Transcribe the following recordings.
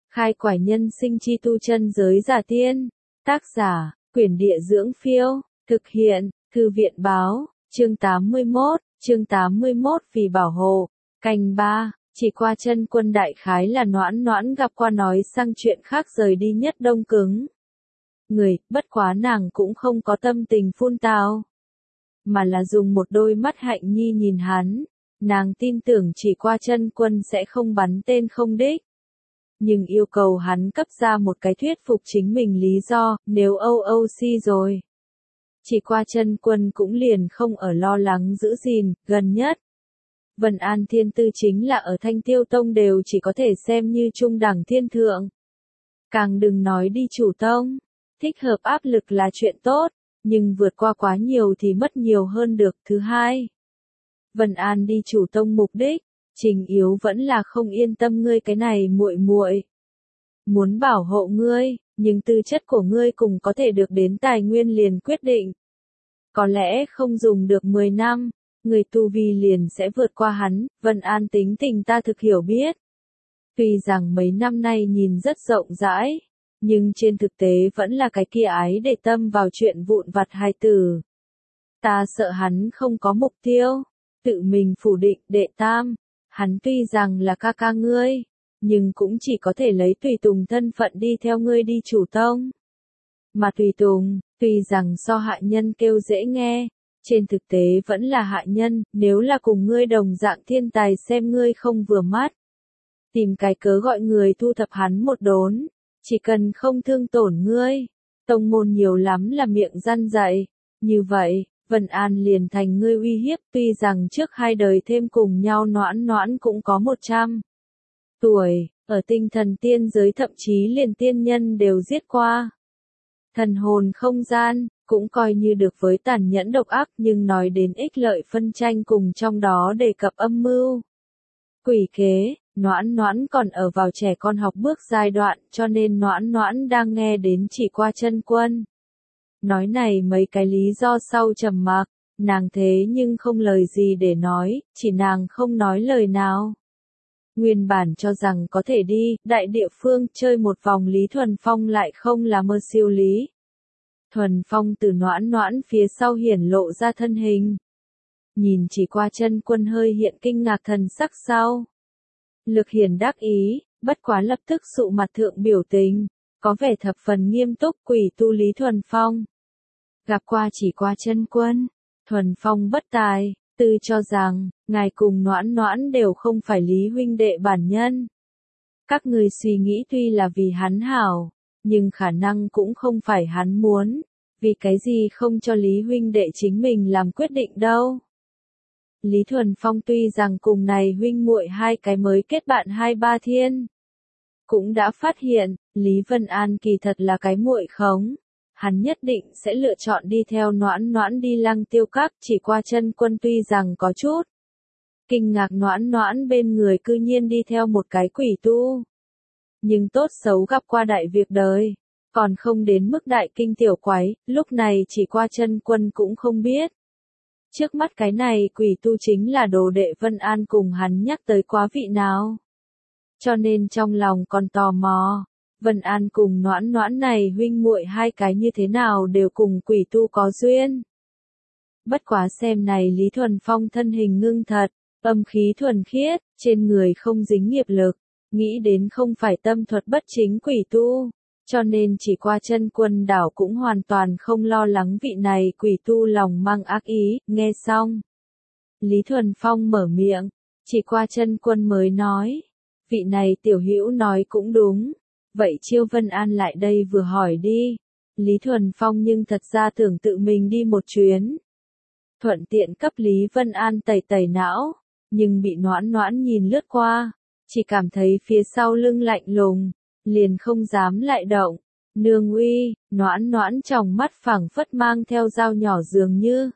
Khai quải nhân sinh chi tu chân giới giả tiên. Tác giả, Quyển Địa Dưỡng Phiêu. Thực hiện, Thư viện Báo. Chương 81 vì bảo hộ. Canh 3, chỉ qua chân quân đại khái là Noãn gặp qua nói sang chuyện khác rời đi nhất đông cứng. Người, bất quá nàng cũng không có tâm tình phun tào, mà là dùng một đôi mắt hạnh nhi nhìn hắn. Nàng tin tưởng chỉ qua chân quân sẽ không bắn tên không đích, nhưng yêu cầu hắn cấp ra một cái thuyết phục chính mình lý do, nếu OOC rồi. Chỉ qua chân quân cũng liền không ở lo lắng giữ gìn, gần nhất. Vân An Thiên Tư chính là ở Thanh Tiêu Tông đều chỉ có thể xem như trung đẳng thiên thượng. Càng đừng nói đi chủ tông, thích hợp áp lực là chuyện tốt, nhưng vượt qua quá nhiều thì mất nhiều hơn được. Thứ hai, Vân An đi chủ tông mục đích, Trình Yếu vẫn là không yên tâm ngươi cái này muội muội. Muốn bảo hộ ngươi, nhưng tư chất của ngươi cùng có thể được đến tài nguyên liền quyết định. Có lẽ không dùng được 10 năm, người tu vi liền sẽ vượt qua hắn. Vân An tính tình ta thực hiểu biết. Tuy rằng mấy năm nay nhìn rất rộng rãi, nhưng trên thực tế vẫn là cái kia ái để tâm vào chuyện vụn vặt hài tử. Ta sợ hắn không có mục tiêu, tự mình phủ định. Đệ tam, hắn tuy rằng là ca ca ngươi, nhưng cũng chỉ có thể lấy tùy tùng thân phận đi theo ngươi đi chủ tông. Mà tùy tùng, tuy rằng so hạ nhân kêu dễ nghe, trên thực tế vẫn là hạ nhân. Nếu là cùng ngươi đồng dạng thiên tài xem ngươi không vừa mắt, tìm cái cớ gọi người thu thập hắn một đốn, chỉ cần không thương tổn ngươi. Tông môn nhiều lắm là miệng răn dạy, như vậy, Vân An liền thành ngươi uy hiếp. Tuy rằng trước 2 đời thêm cùng nhau Noãn cũng có 100 tuổi, ở tinh thần tiên giới thậm chí liền tiên nhân đều giết qua. Thần hồn không gian, cũng coi như được với tàn nhẫn độc ác, nhưng nói đến ích lợi phân tranh cùng trong đó đề cập âm mưu, quỷ kế, Noãn còn ở vào trẻ con học bước giai đoạn, cho nên Noãn đang nghe đến chỉ qua chân quân nói này mấy cái lý do sau trầm mặc, nàng thế nhưng không lời gì để nói, chỉ nàng không nói lời nào. Nguyên bản cho rằng có thể đi đại địa phương chơi một vòng, Lý Thuần Phong lại không là mơ siêu Lý Thuần Phong từ Noãn phía sau hiển lộ ra thân hình. Nhìn chỉ qua chân quân hơi hiện kinh ngạc thần sắc sau. Lực Hiển đắc ý, bất quá lập tức sụ mặt thượng biểu tình, có vẻ thập phần nghiêm túc. Quỷ tu Lý Thuần Phong gặp qua chỉ qua chân quân, Thuần Phong bất tài, tự cho rằng, ngài cùng Noãn đều không phải Lý huynh đệ bản nhân. Các người suy nghĩ tuy là vì hắn hảo, nhưng khả năng cũng không phải hắn muốn, vì cái gì không cho Lý huynh đệ chính mình làm quyết định đâu. Lý Thuần Phong tuy rằng cùng này huynh muội 2 cái mới kết bạn 2-3 thiên, cũng đã phát hiện, Lý Vân An kỳ thật là cái muội khống. Hắn nhất định sẽ lựa chọn đi theo Noãn đi Lăng Tiêu Các. Chỉ qua chân quân tuy rằng có chút kinh ngạc Noãn bên người cư nhiên đi theo một cái quỷ tu, nhưng tốt xấu gặp qua đại việc đời, còn không đến mức đại kinh tiểu quái. Lúc này chỉ qua chân quân cũng không biết, trước mắt cái này quỷ tu chính là đồ đệ Vân An cùng hắn nhắc tới quá vị nào, cho nên trong lòng còn tò mò. Vân An cùng Noãn này huynh muội 2 cái như thế nào đều cùng quỷ tu có duyên. Bất quá xem này Lý Thuần Phong thân hình ngưng thật, âm khí thuần khiết, trên người không dính nghiệp lực, nghĩ đến không phải tâm thuật bất chính quỷ tu, cho nên chỉ qua chân quân đảo cũng hoàn toàn không lo lắng vị này quỷ tu lòng mang ác ý. Nghe xong, Lý Thuần Phong mở miệng, chỉ qua chân quân mới nói, vị này tiểu hữu nói cũng đúng. Vậy chiêu Vân An lại đây vừa hỏi đi. Lý Thuần Phong nhưng thật ra tưởng tự mình đi một chuyến, thuận tiện cấp Lý Vân An tẩy não, nhưng bị Noãn nhìn lướt qua, chỉ cảm thấy phía sau lưng lạnh lùng, liền không dám lại động. Nương uy, Noãn trong mắt phảng phất mang theo dao nhỏ dường như.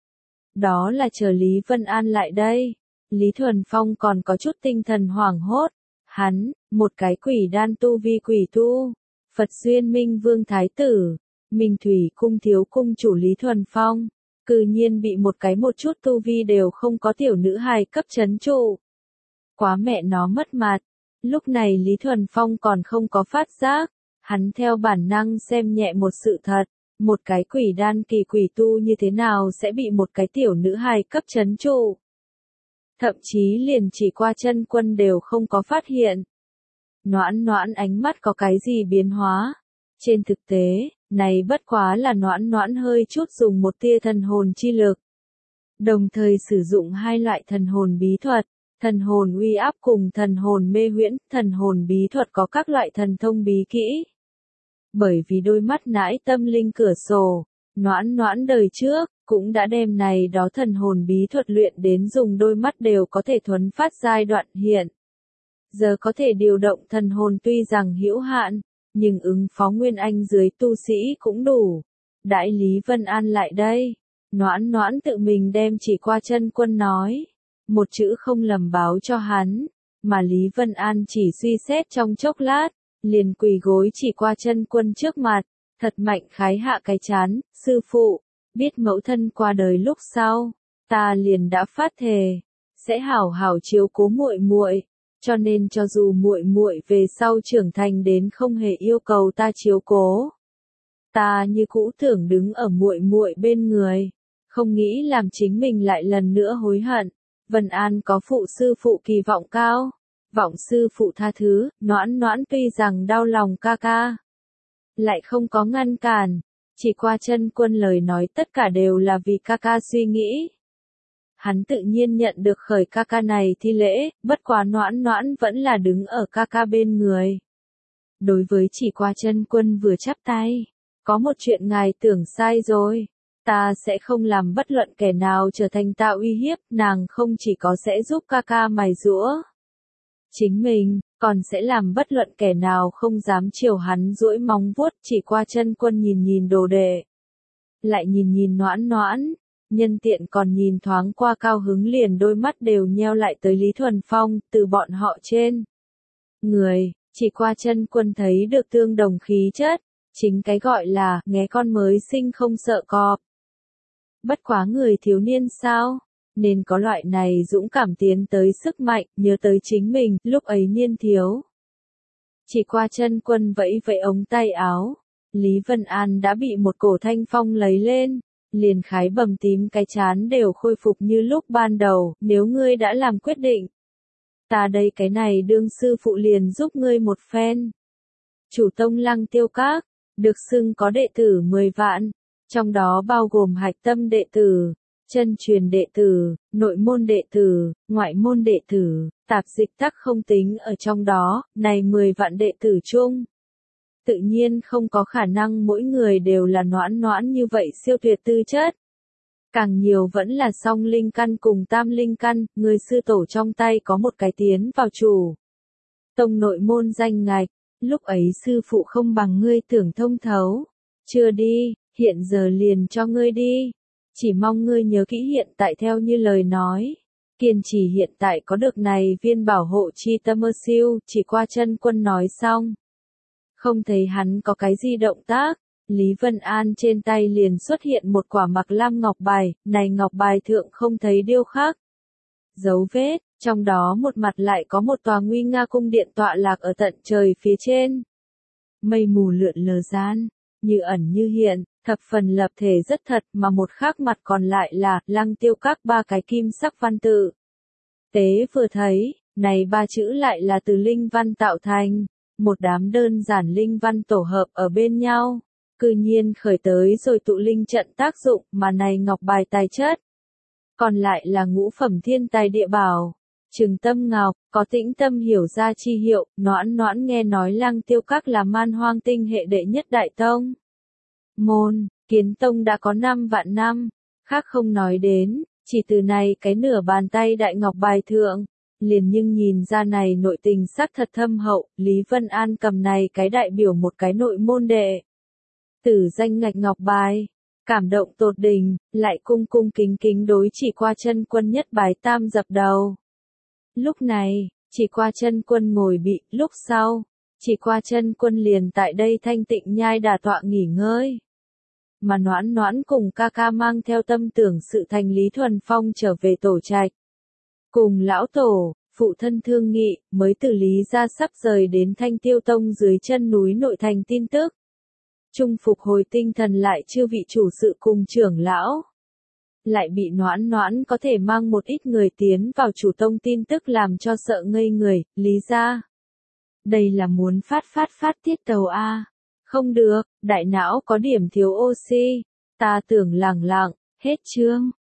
Đó là chờ Lý Vân An lại đây. Lý Thuần Phong còn có chút tinh thần hoảng hốt. Hắn, một cái quỷ đan tu vi quỷ tu, Phật duyên Minh Vương Thái Tử, Minh Thủy Cung thiếu cung chủ Lý Thuần Phong, cư nhiên bị một chút tu vi đều không có tiểu nữ hài cấp trấn trụ. Quá mẹ nó mất mặt, Lúc này Lý Thuần Phong còn không có phát giác, hắn theo bản năng xem nhẹ một sự thật, một cái quỷ đan kỳ quỷ tu như thế nào sẽ bị một cái tiểu nữ hài cấp trấn trụ. Thậm chí liền chỉ qua chân quân đều không có phát hiện. Noãn noãn ánh mắt có cái gì biến hóa? Trên thực tế, này bất quá là noãn noãn hơi chút dùng một tia thần hồn chi lực. Đồng thời sử dụng hai loại thần hồn bí thuật, thần hồn uy áp cùng thần hồn mê huyễn, thần hồn bí thuật có các loại thần thông bí kỹ. Bởi vì đôi mắt nãi tâm linh cửa sổ, noãn noãn đời trước, cũng đã đem này đó thần hồn bí thuật luyện đến dùng đôi mắt đều có thể thuấn phát giai đoạn hiện. Giờ có thể điều động thần hồn tuy rằng hữu hạn, nhưng ứng phó Nguyên Anh dưới tu sĩ cũng đủ. Đại Lý Vân An lại đây, noãn noãn tự mình đem chỉ qua chân quân nói, một chữ không lầm báo cho hắn, mà Lý Vân An chỉ suy xét trong chốc lát, liền quỳ gối chỉ qua chân quân trước mặt, thật mạnh khái hạ cái chán, sư phụ, biết mẫu thân qua đời lúc sau, ta liền đã phát thề, sẽ hảo hảo chiếu cố muội muội, cho nên cho dù muội muội về sau trưởng thành đến không hề yêu cầu ta chiếu cố, ta như cũ tưởng đứng ở muội muội bên người, không nghĩ làm chính mình lại lần nữa hối hận. Vân An có phụ sư phụ kỳ vọng cao, vọng sư phụ tha thứ, noãn noãn tuy rằng đau lòng ca ca, lại không có ngăn cản, chỉ qua chân quân lời nói tất cả đều là vì ca ca suy nghĩ. Hắn tự nhiên nhận được khởi ca ca này thi lễ, bất quá noãn noãn vẫn là đứng ở ca ca bên người. Đối với chỉ qua chân quân vừa chắp tay, có một chuyện ngài tưởng sai rồi. Ta sẽ không làm bất luận kẻ nào trở thành tạo uy hiếp, nàng không chỉ có sẽ giúp ca ca mài giũa chính mình, còn sẽ làm bất luận kẻ nào không dám chiều hắn duỗi móng vuốt. Chỉ qua chân quân nhìn nhìn đồ đệ, lại nhìn nhìn noãn noãn, nhân tiện còn nhìn thoáng qua cao hứng liền đôi mắt đều nheo lại tới Lý Thuần Phong, từ bọn họ trên người, chỉ qua chân quân thấy được tương đồng khí chất, chính cái gọi là nghé con mới sinh không sợ cọp. Bất quá người thiếu niên sao, nên có loại này dũng cảm tiến tới sức mạnh, nhớ tới chính mình, lúc ấy niên thiếu. Chỉ qua chân quân vẫy vẫy ống tay áo, Lý Vân An đã bị một cổ thanh phong lấy lên, liền khái bầm tím cái chán đều khôi phục như lúc ban đầu, nếu ngươi đã làm quyết định. Ta đây cái này đương sư phụ liền giúp ngươi một phen. Chủ tông Lăng Tiêu Các, được xưng có đệ tử 10 vạn. Trong đó bao gồm hạch tâm đệ tử, chân truyền đệ tử, nội môn đệ tử, ngoại môn đệ tử, tạp dịch tắc không tính ở trong đó, này 10 vạn đệ tử chung. Tự nhiên không có khả năng mỗi người đều là noãn noãn như vậy siêu tuyệt tư chất. Càng nhiều vẫn là song linh căn cùng tam linh căn, người sư tổ trong tay có một cái tiến vào chủ tông nội môn danh ngạch, lúc ấy sư phụ không bằng ngươi tưởng thông thấu. Chưa đi. Hiện giờ liền cho ngươi đi. Chỉ mong ngươi nhớ kỹ hiện tại theo như lời nói. Kiên trì hiện tại có được này viên bảo hộ chi tâm ơ siêu, chỉ qua chân quân nói xong. Không thấy hắn có cái gì động tác, Lý Vân An trên tay liền xuất hiện một quả mặc lam ngọc bài, này ngọc bài thượng không thấy điêu khắc dấu vết, trong đó một mặt lại có một tòa nguy nga cung điện tọa lạc ở tận trời phía trên. Mây mù lượn lờ gian, như ẩn như hiện. Thập phần lập thể rất thật mà một khác mặt còn lại là Lăng Tiêu Các ba cái kim sắc văn tự. Tế vừa thấy, này ba chữ lại là từ linh văn tạo thành, một đám đơn giản linh văn tổ hợp ở bên nhau, cư nhiên khởi tới rồi tụ linh trận tác dụng mà này ngọc bài tài chất. Còn lại là ngũ phẩm thiên tài địa bảo, Trừng Tâm Ngọc, có tĩnh tâm hiểu ra chi hiệu, noãn noãn nghe nói Lăng Tiêu Các là Man Hoang tinh hệ đệ nhất đại tông. Môn, Kiến Tông đã có 5 vạn năm, khác không nói đến, chỉ từ này cái nửa bàn tay đại ngọc bài thượng, liền nhưng nhìn ra này nội tình sắc thật thâm hậu, Lý Vân An cầm này cái đại biểu một cái nội môn đệ. Tử danh ngạch ngọc bài, cảm động tột đỉnh, lại cung cung kính kính đối chỉ qua chân quân nhất bái tam dập đầu. Lúc này, chỉ qua chân quân ngồi bị, lúc sau, chỉ qua chân quân liền tại đây thanh tịnh nhai đà tọa nghỉ ngơi. Mà noãn noãn cùng ca ca mang theo tâm tưởng sự thành Lý Thuần Phong trở về tổ trạch. Cùng lão tổ, phụ thân thương nghị, mới từ Lý gia sắp rời đến Thanh Tiêu Tông dưới chân núi nội thành tin tức. Trung phục hồi tinh thần lại chư vị chủ sự cùng trưởng lão. Lại bị Noãn Noãn có thể mang một ít người tiến vào chủ tông tin tức làm cho sợ ngây người, Lý gia. Đây là muốn phát tiết tàu a. Không được, đại não có điểm thiếu oxy. Ta tưởng lẳng lặng, hết chương.